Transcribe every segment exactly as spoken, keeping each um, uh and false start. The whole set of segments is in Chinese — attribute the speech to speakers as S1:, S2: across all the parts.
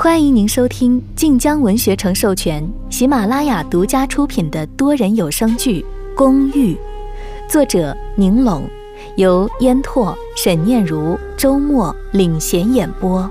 S1: 欢迎您收听晋江文学城授权、喜马拉雅独家出品的多人有声剧《公寓》，作者宁拢，由烟拓、沈念如、周末领衔演播。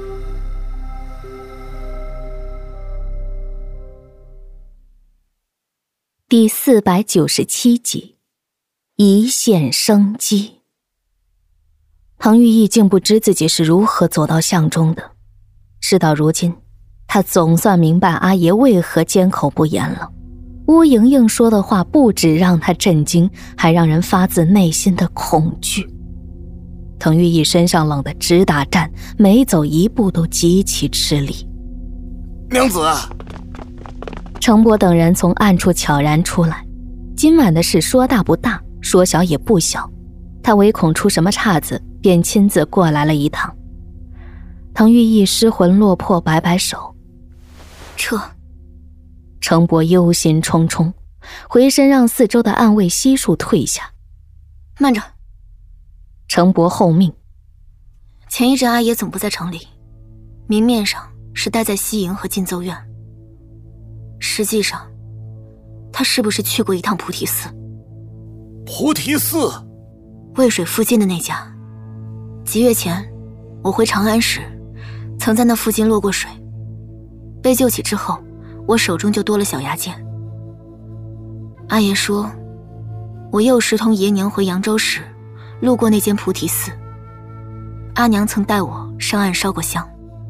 S1: 第四百九十七集，一线生机。唐玉毅竟不知自己是如何走到巷中的。事到如今，他总算明白阿爷为何缄口不言了。乌莹莹说的话不止让他震惊，还让人发自内心的恐惧。滕玉毅身上冷得直打颤，每走一步都极其吃力。
S2: 娘子，
S1: 程伯等人从暗处悄然出来。今晚的事说大不大，说小也不小，他唯恐出什么岔子，便亲自过来了一趟。唐玉毅失魂落魄，摆摆手，
S3: 撤。
S1: 程伯忧心忡忡，回身让四周的暗卫悉数退下。
S3: 慢着。
S1: 程伯后命。
S3: 前一阵阿爷总不在城里，明面上是待在西营和禁奏院，实际上他是不是去过一趟菩提寺？
S2: 菩提寺？
S3: 渭水附近的那家。几月前我回长安时曾在那附近落过水，被救起之后，我手中就多了小牙剑。阿爷说，我幼时同爷娘回扬州时，路过那间菩提寺，阿娘曾带我上岸烧过香。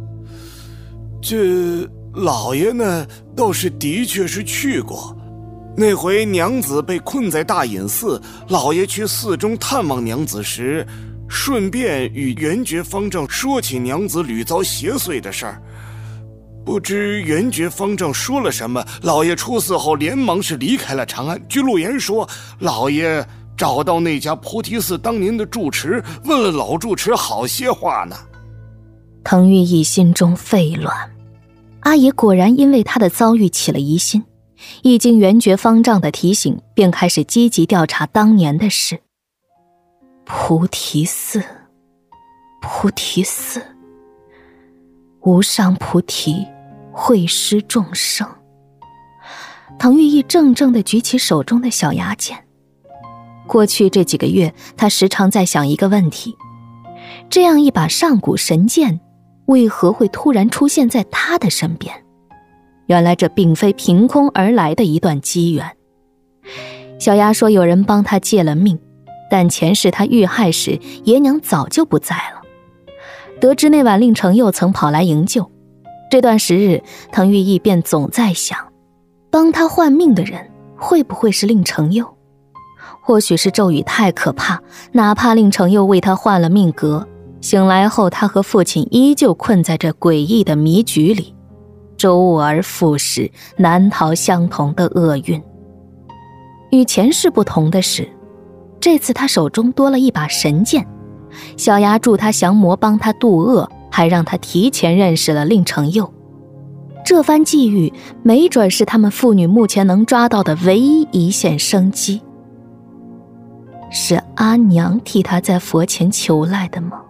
S2: 这老爷呢，倒是的确是去过。那回娘子被困在大隐寺，老爷去寺中探望娘子时，顺便与元觉方丈说起娘子屡遭邪祟的事儿。不知元觉方丈说了什么，老爷出寺后连忙是离开了长安。据陆言说，老爷找到那家菩提寺当年的住持，问了老住持好些话呢。
S1: 滕玉毅心中沸乱，阿爷果然因为他的遭遇起了疑心，一经元觉方丈的提醒，便开始积极调查当年的事。菩提寺，菩提寺，无上菩提会施众生。唐玉毅怔怔地举起手中的小牙剑。过去这几个月，他时常在想一个问题：这样一把上古神剑，为何会突然出现在他的身边？原来这并非凭空而来的一段机缘。小牙说有人帮他借了命，但前世他遇害时，爷娘早就不在了。得知那晚令程佑曾跑来营救，这段时日，滕玉毅便总在想，帮他换命的人会不会是令程佑？或许是咒语太可怕，哪怕令程佑为他换了命格，醒来后他和父亲依旧困在这诡异的迷局里，周而复始，难逃相同的厄运。与前世不同的是，这次他手中多了一把神剑，小牙助他降魔，帮他渡厄，还让他提前认识了令程佑。这番际遇，没准是他们父女目前能抓到的唯一一线生机。是阿娘替他在佛前求来的吗？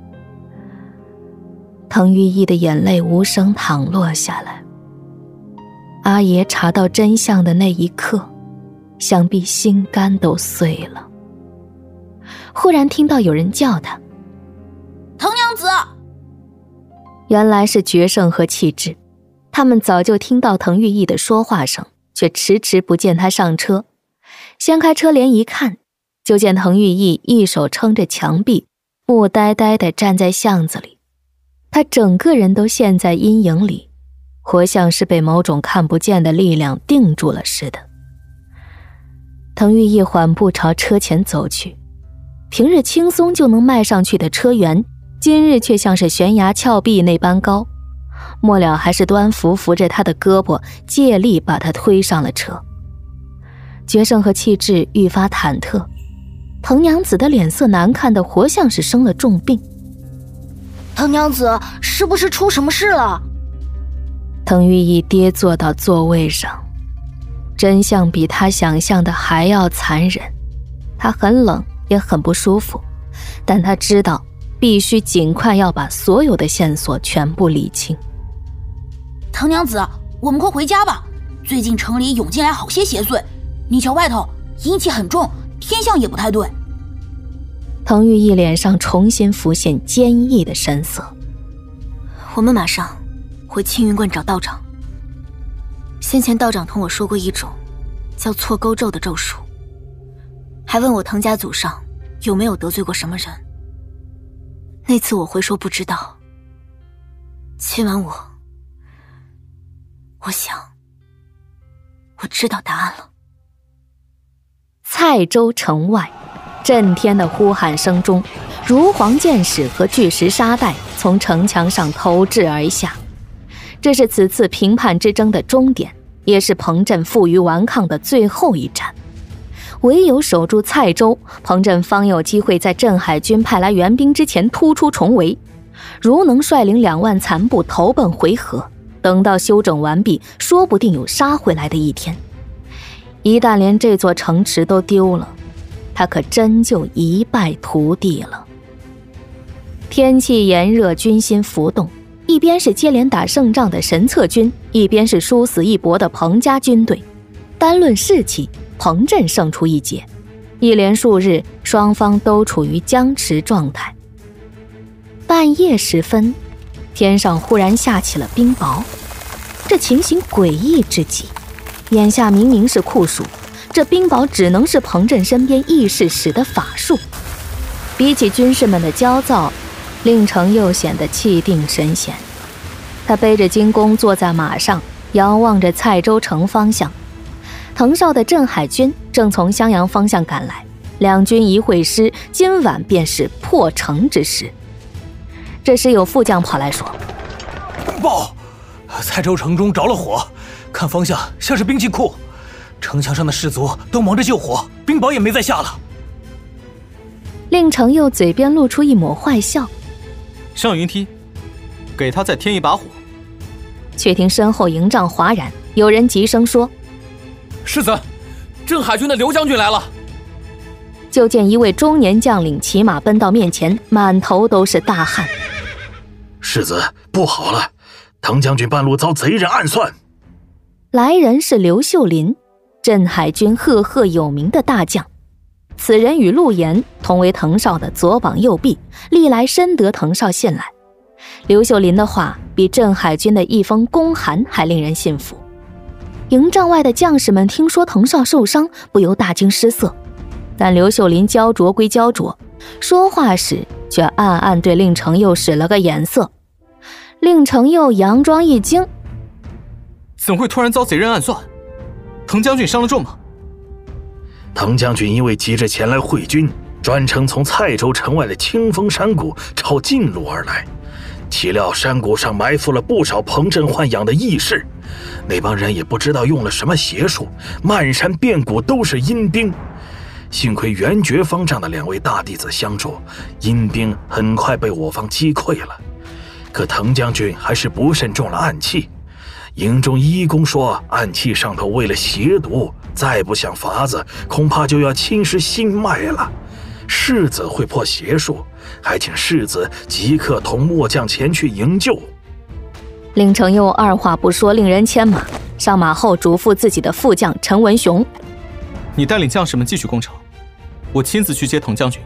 S1: 滕玉毅的眼泪无声淌落下来。阿爷查到真相的那一刻，想必心肝都碎了。忽然听到有人叫他：
S3: 滕娘子！
S1: 原来是决胜和气质，他们早就听到滕玉毅的说话声，却迟迟不见他上车。掀开车帘一看，就见滕玉毅一手撑着墙壁，木呆呆地站在巷子里。他整个人都陷在阴影里，活像是被某种看不见的力量定住了似的。滕玉毅缓步朝车前走去，平日轻松就能迈上去的车辕，今日却像是悬崖峭壁那般高，末了还是端扶扶着他的胳膊，借力把他推上了车。决胜和气质愈发忐忑，滕娘子的脸色难看得活像是生了重病。
S3: 滕娘子，是不是出什么事了？
S1: 滕玉毅跌坐到座位上，真相比他想象的还要残忍。他很冷，也很不舒服，但他知道必须尽快要把所有的线索全部理清。
S4: 唐娘子，我们快回家吧。最近城里涌进来好些邪祟，你瞧外头阴气很重，天象也不太对。
S1: 滕玉义脸上重新浮现坚毅的神色。
S3: 我们马上回青云观找道长。先前道长同我说过一种叫错钩咒的咒术，还问我滕家祖上有没有得罪过什么人。那次我回说不知道，今晚我我想我知道答案了。
S1: 蔡州城外，震天的呼喊声中，如簧箭矢和巨石沙袋从城墙上投掷而下。这是此次平叛之争的终点，也是彭镇负隅顽抗的最后一战。唯有守住蔡州，彭镇方有机会在镇海军派来援兵之前突出重围。如能率领两万残部投奔回纥，等到休整完毕，说不定有杀回来的一天。一旦连这座城池都丢了，他可真就一败涂地了。天气炎热，军心浮动，一边是接连打胜仗的神策军，一边是殊死一搏的彭家军队。单论士气，彭镇胜出一截。一连数日，双方都处于僵持状态。半夜时分，天上忽然下起了冰雹，这情形诡异至极。眼下明明是酷暑，这冰雹只能是彭镇身边义士使的法术。比起军士们的焦躁，令程又显得气定神闲。他背着金弓坐在马上，遥望着蔡州城方向。滕绍的镇海军正从襄阳方向赶来，两军一会师，今晚便是破城之时。这时有副将跑来说：
S5: 报，蔡州城中着了火，看方向像是兵器库，城墙上的士卒都忙着救火，冰雹也没再下了。
S1: 令程又嘴边露出一抹坏笑：
S6: 上云梯，给他再添一把火。
S1: 却听身后营帐哗然，有人急声说：
S7: 世子，镇海军的刘将军来了。
S1: 就见一位中年将领骑马奔到面前，满头都是大汗。
S8: 世子，不好了，滕将军半路遭贼人暗算。
S1: 来人是刘秀林，镇海军赫赫有名的大将。此人与陆延同为滕绍的左膀右臂，历来深得滕绍信赖。刘秀林的话比镇海军的一封公函还令人信服。营帐外的将士们听说滕绍受伤，不由大惊失色。但刘秀林焦灼归焦灼，说话时却暗暗对令程佑使了个眼色。令程佑佯装一惊：
S6: 怎会突然遭贼人暗算？滕将军伤了重吗？
S8: 滕将军因为急着前来会军，专程从蔡州城外的清风山谷朝近路而来，岂料山谷上埋伏了不少彭镇豢养的义士，那帮人也不知道用了什么邪术，漫山遍谷都是阴兵。幸亏元觉方丈的两位大弟子相助，阴兵很快被我方击溃了。可滕将军还是不慎中了暗器，营中医公说暗器上头为了邪毒，再不想法子，恐怕就要侵蚀心脉了。世子会破邪术，还请世子即刻同末将前去营救。
S1: 令程佑二话不说，令人牵马。上马后嘱咐自己的副将陈文雄：
S6: 你带领将士们继续攻城，我亲自去接滕将军。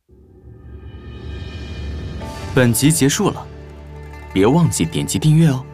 S7: 本集结束了，别忘记点击订阅哦。